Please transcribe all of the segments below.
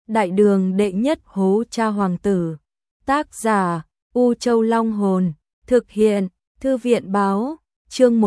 Đại đường đệ nhất hố cha hoàng tử. Tác giả U Châu Long Hồn. Thực hiện Thư viện Báo. Chương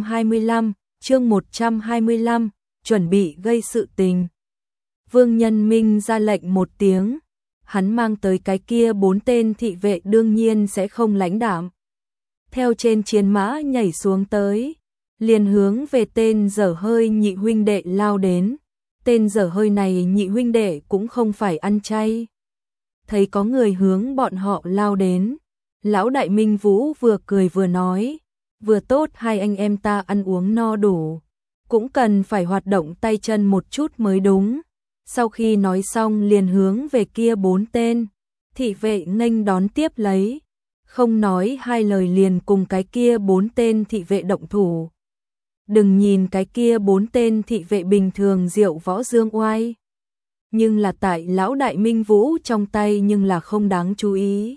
125, chuẩn bị gây sự tình. Vương Nhân Minh ra lệnh một tiếng, hắn mang tới cái kia 4 tên thị vệ đương nhiên sẽ không lãnh đạm. Theo trên chiến mã nhảy xuống tới, liền hướng về tên dở hơi nhị huynh đệ lao đến. Tên dở hơi này nhị huynh đệ cũng không phải ăn chay. Thấy có người hướng bọn họ lao đến, lão đại Minh Vũ vừa cười vừa nói, vừa tốt hai anh em ta ăn uống no đủ, cũng cần phải hoạt động tay chân một chút mới đúng. Sau khi nói xong liền hướng về kia 4 tên thị vệ nghênh đón tiếp lấy, không nói hai lời liền cùng cái kia 4 tên thị vệ động thủ. Đừng nhìn cái kia 4 tên thị vệ bình thường diệu võ dương oai, nhưng là tại lão đại Minh Vũ trong tay nhưng là không đáng chú ý.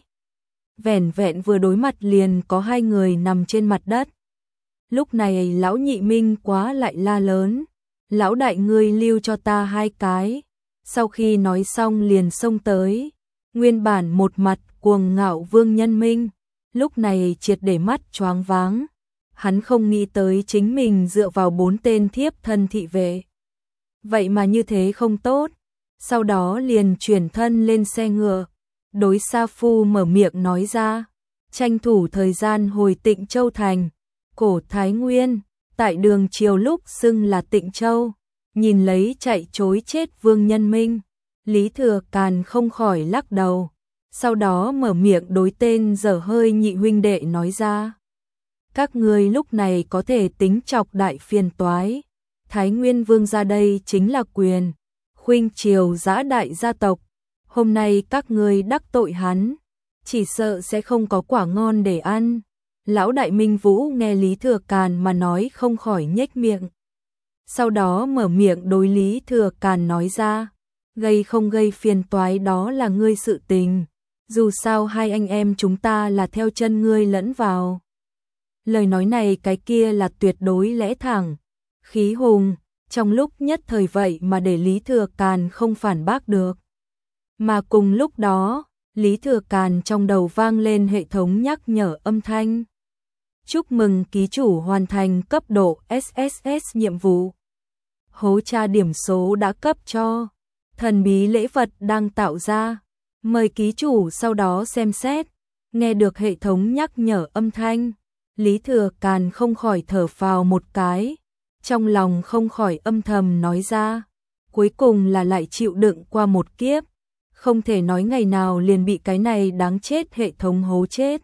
Vẻn vẹn vừa đối mặt liền có 2 người nằm trên mặt đất. Lúc này lão nhị Minh quá lại la lớn, lão đại ngươi lưu cho ta 2 cái. Sau khi nói xong liền xông tới, nguyên bản một mặt cuồng ngạo Vương Nhân Minh, lúc này triệt để mắt choáng váng. Hắn không nghĩ tới chính mình dựa vào 4 tên thiếp thân thị vệ, vậy mà như thế không tốt. Sau đó liền chuyển thân lên xe ngựa, đối Sa Phu mở miệng nói ra, tranh thủ thời gian hồi Tịnh Châu thành. Cổ Thái Nguyên, tại đường triều lúc xưng là Tịnh Châu, nhìn lấy chạy trối chết Vương Nhân Minh, Lý Thừa Càn không khỏi lắc đầu, sau đó mở miệng đối tên dở hơi nhị huynh đệ nói ra. Các ngươi lúc này có thể tính chọc đại phiền toái, Thái Nguyên Vương ra đây chính là quyền khuynh triều giã đại gia tộc, hôm nay các ngươi đắc tội hắn, chỉ sợ sẽ không có quả ngon để ăn. Lão đại Minh Vũ nghe Lý Thừa Càn mà nói không khỏi nhếch miệng. Sau đó mở miệng đối Lý Thừa Càn nói ra, gây không gây phiền toái đó là ngươi sự tình, dù sao hai anh em chúng ta là theo chân ngươi lẫn vào. Lời nói này cái kia là tuyệt đối lẽ thẳng, khí hùng, trong lúc nhất thời vậy mà để Lý Thừa Càn không phản bác được. Mà cùng lúc đó, Lý Thừa Càn trong đầu vang lên hệ thống nhắc nhở âm thanh. Chúc mừng ký chủ hoàn thành cấp độ SSS nhiệm vụ. Hố tra điểm số đã cấp cho. Thần bí lễ vật đang tạo ra. Mời ký chủ sau đó xem xét. Nghe được hệ thống nhắc nhở âm thanh, Lý Thừa Càn không khỏi thở phào một cái. Trong lòng không khỏi âm thầm nói ra. Cuối cùng là lại chịu đựng qua một kiếp. Không thể nói ngày nào liền bị cái này đáng chết hệ thống hố chết.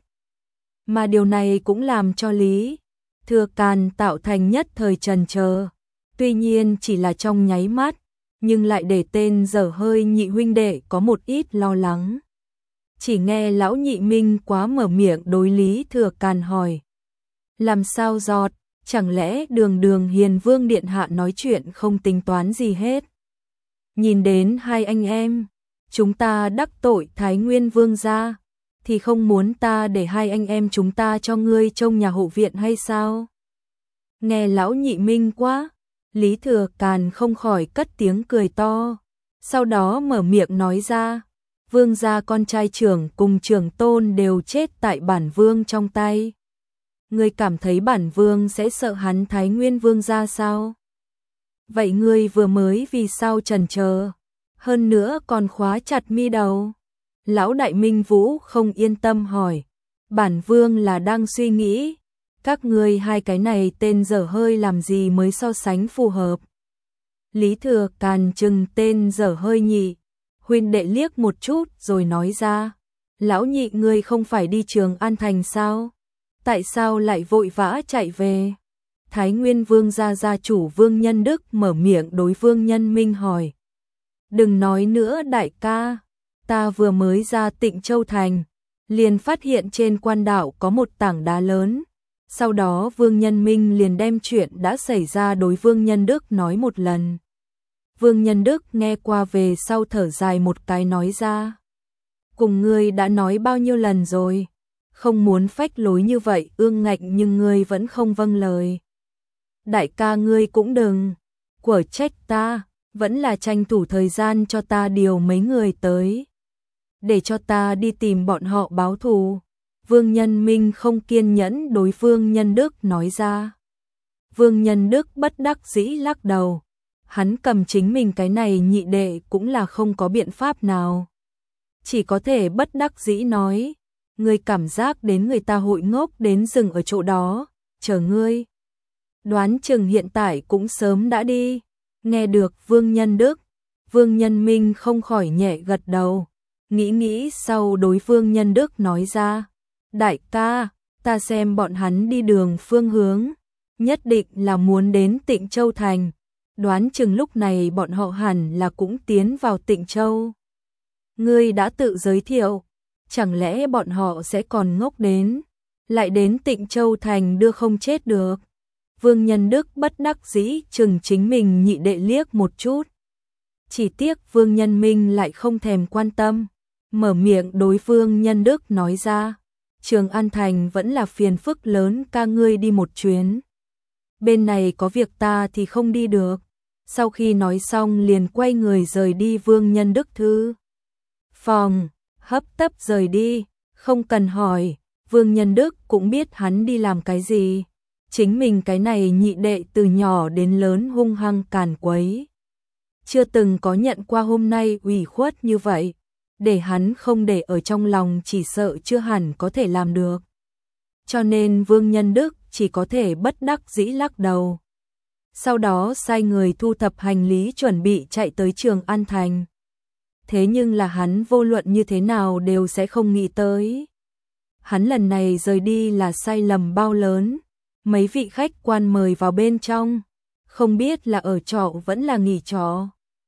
Mà điều này cũng làm cho Lý Thừa Càn tạo thành nhất thời chần chờ. Tuy nhiên chỉ là trong nháy mắt, nhưng lại để tên dở hơi nhị huynh đệ có một ít lo lắng. Chỉ nghe lão nhị Minh quá mở miệng đối Lý Thừa Càn hỏi. Làm sao giọt, chẳng lẽ đường Hiền Vương Điện Hạ nói chuyện không tính toán gì hết. Nhìn đến hai anh em, chúng ta đắc tội Thái Nguyên Vương gia, thì không muốn ta để hai anh em chúng ta cho ngươi trông nhà hộ viện hay sao? Nghe lão nhị Minh quá, Lý Thừa Càn không khỏi cất tiếng cười to, sau đó mở miệng nói ra, vương gia con trai trưởng cùng trưởng tôn đều chết tại bản vương trong tay. Ngươi cảm thấy bản vương sẽ sợ hắn Thái Nguyên Vương gia sao? Vậy ngươi vừa mới vì sao chần chờ, hơn nữa còn khóa chặt mi đầu? Lão đại Minh Vũ không yên tâm hỏi, bản vương là đang suy nghĩ, các ngươi hai cái này tên dở hơi làm gì mới so sánh phù hợp. Lý Thừa Càn chừng tên dở hơi nhị huynh đệ liếc một chút rồi nói ra, lão nhị ngươi không phải đi Trường An Thành sao? Tại sao lại vội vã chạy về? Thái Nguyên Vương gia gia chủ Vương Nhân Đức mở miệng đối Vương Nhân Minh hỏi. Đừng nói nữa đại ca, ta vừa mới ra Tịnh Châu thành, liền phát hiện trên quan đảo có một tảng đá lớn. Sau đó Vương Nhân Minh liền đem chuyện đã xảy ra đối Vương Nhân Đức nói một lần. Vương Nhân Đức nghe qua về sau thở dài một cái nói ra. Cùng ngươi đã nói bao nhiêu lần rồi, không muốn phách lối như vậy ương ngạnh nhưng ngươi vẫn không vâng lời. Đại ca ngươi cũng đừng quở trách ta, vẫn là tranh thủ thời gian cho ta điều mấy người tới, để cho ta đi tìm bọn họ báo thù. Vương Nhân Minh không kiên nhẫn đối Vương Nhân Đức nói ra. Vương Nhân Đức bất đắc dĩ lắc đầu. Hắn cầm chính mình cái này nhị đệ cũng là không có biện pháp nào. Chỉ có thể bất đắc dĩ nói, ngươi cảm giác đến người ta hội ngốc đến dừng ở chỗ đó, chờ ngươi. Đoán chừng hiện tại cũng sớm đã đi. Nghe được Vương Nhân Đức, Vương Nhân Minh không khỏi nhẹ gật đầu, nghĩ sau đối Vương Nhân Đức nói ra, đại ca, ta xem bọn hắn đi đường phương hướng, nhất định là muốn đến Tịnh Châu Thành, đoán chừng lúc này bọn họ hẳn là cũng tiến vào Tịnh Châu. Ngươi đã tự giới thiệu, chẳng lẽ bọn họ sẽ còn ngốc đến, lại đến Tịnh Châu Thành đưa không chết được. Vương Nhân Đức bất đắc dĩ chừng chính mình nhị đệ liếc một chút. Chỉ tiếc Vương Nhân Minh lại không thèm quan tâm, mở miệng đối Vương Nhân Đức nói ra, Trường An Thành vẫn là phiền phức lớn, ca ngươi đi một chuyến. Bên này có việc ta thì không đi được. Sau khi nói xong liền quay người rời đi. Vương Nhân Đức thư phòng, hấp tấp rời đi, không cần hỏi, Vương Nhân Đức cũng biết hắn đi làm cái gì. Chính mình cái này nhị đệ từ nhỏ đến lớn hung hăng càn quấy, chưa từng có nhận qua hôm nay ủy khuất như vậy, để hắn không để ở trong lòng chỉ sợ chưa hẳn có thể làm được. Cho nên Vương Nhân Đức chỉ có thể bất đắc dĩ lắc đầu. Sau đó sai người thu thập hành lý chuẩn bị chạy tới Trường An Thành. Thế nhưng là hắn vô luận như thế nào đều sẽ không nghĩ tới. Hắn lần này rời đi là sai lầm bao lớn. Mấy vị khách quan mời vào bên trong, không biết là ở trọ vẫn là nghỉ trọ.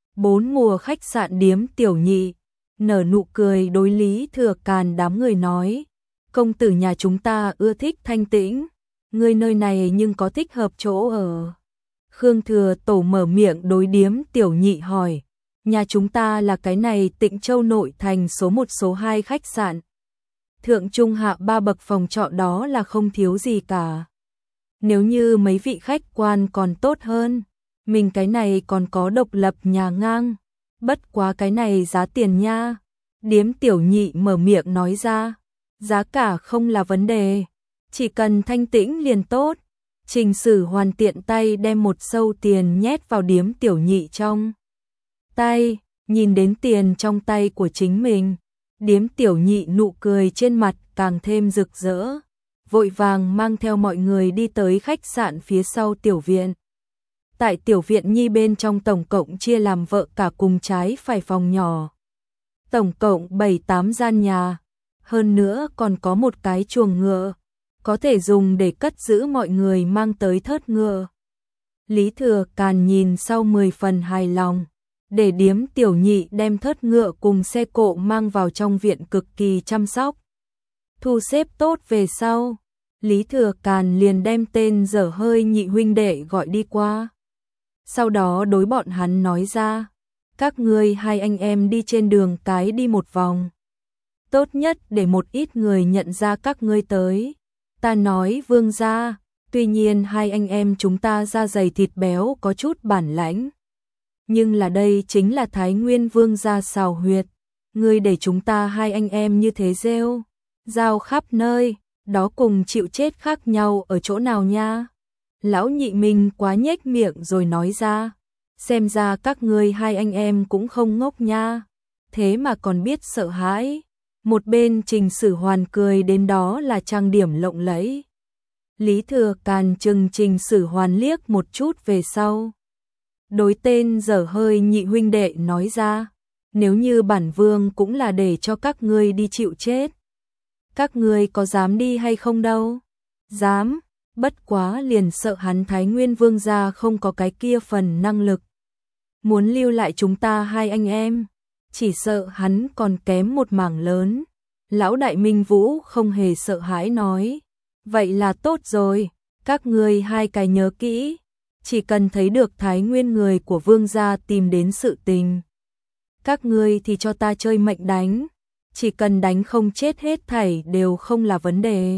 4 mùa khách sạn Điếm Tiểu Nhị, nở nụ cười đối Lý Thừa Càn đám người nói, công tử nhà chúng ta ưa thích thanh tĩnh, người nơi này nhưng có thích hợp chỗ ở. Khương Thừa Tổ mở miệng đối Điếm Tiểu Nhị hỏi, nhà chúng ta là cái này Tịnh Châu nội thành số 1 số 2 khách sạn. Thượng trung hạ 3 bậc phòng trọ đó là không thiếu gì cả. Nếu như mấy vị khách quan còn tốt hơn, mình cái này còn có độc lập nhà ngang, bất quá cái này giá tiền nha. Điếm Tiểu Nhị mở miệng nói ra, giá cả không là vấn đề, chỉ cần thanh tĩnh liền tốt. Trình Sử Hoàn tiện tay đem một sâu tiền nhét vào Điếm Tiểu Nhị trong tay, nhìn đến tiền trong tay của chính mình, Điếm Tiểu Nhị nụ cười trên mặt càng thêm rực rỡ, vội vàng mang theo mọi người đi tới khách sạn phía sau tiểu viện. Tại tiểu viện nhi bên trong tổng cộng chia làm vợ cả cùng trái phải phòng nhỏ. Tổng cộng 7-8 gian nhà, hơn nữa còn có một cái chuồng ngựa, có thể dùng để cất giữ mọi người mang tới thớt ngựa. Lý Thừa Càn nhìn sau 10 phần hài lòng, để Điếm Tiểu Nhị đem thớt ngựa cùng xe cộ mang vào trong viện cực kỳ chăm sóc. Thu xếp tốt về sau, Lý Thừa Càn liền đem tên dở hơi nhị huynh đệ gọi đi qua. Sau đó đối bọn hắn nói ra, các ngươi hai anh em đi trên đường cái đi một vòng. Tốt nhất để một ít người nhận ra các ngươi tới. Ta nói Vương gia, tuy nhiên hai anh em chúng ta da dày thịt béo có chút bản lãnh. Nhưng là đây chính là Thái Nguyên Vương gia xào huyệt. Ngươi để chúng ta hai anh em như thế rêu rao khắp nơi, đó cùng chịu chết khác nhau ở chỗ nào nha. Lão Nhị Minh quá nhếch miệng rồi nói ra, xem ra các ngươi hai anh em cũng không ngốc nha, thế mà còn biết sợ hãi. Một bên Trình Sử Hoàn cười đến đó là trang điểm lộng lẫy. Lý Thừa Càn chừng Trình Sử Hoàn liếc một chút về sau, đối tên dở hơi nhị huynh đệ nói ra, nếu như bản vương cũng là để cho các ngươi đi chịu chết, các ngươi có dám đi hay không đâu? Dám, bất quá liền sợ hắn Thái Nguyên Vương gia không có cái kia phần năng lực. Muốn lưu lại chúng ta hai anh em, chỉ sợ hắn còn kém một mảng lớn. Lão Đại Minh Vũ không hề sợ hãi nói, vậy là tốt rồi, các ngươi hai cái nhớ kỹ, chỉ cần thấy được Thái Nguyên người của Vương gia tìm đến sự tình, các ngươi thì cho ta chơi mệnh đánh, chỉ cần đánh không chết hết thảy đều không là vấn đề.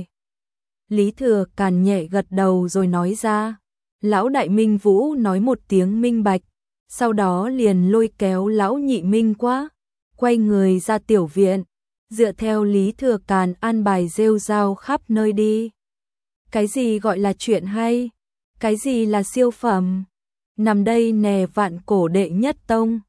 Lý Thừa Càn nhẹ gật đầu rồi nói ra, Lão Đại Minh Vũ nói một tiếng minh bạch, sau đó liền lôi kéo lão nhị Minh Quá, quay người ra tiểu viện, dựa theo Lý Thừa Càn an bài rêu rao khắp nơi đi. Cái gì gọi là chuyện hay? Cái gì là siêu phẩm? Nằm đây nè vạn cổ đệ nhất tông.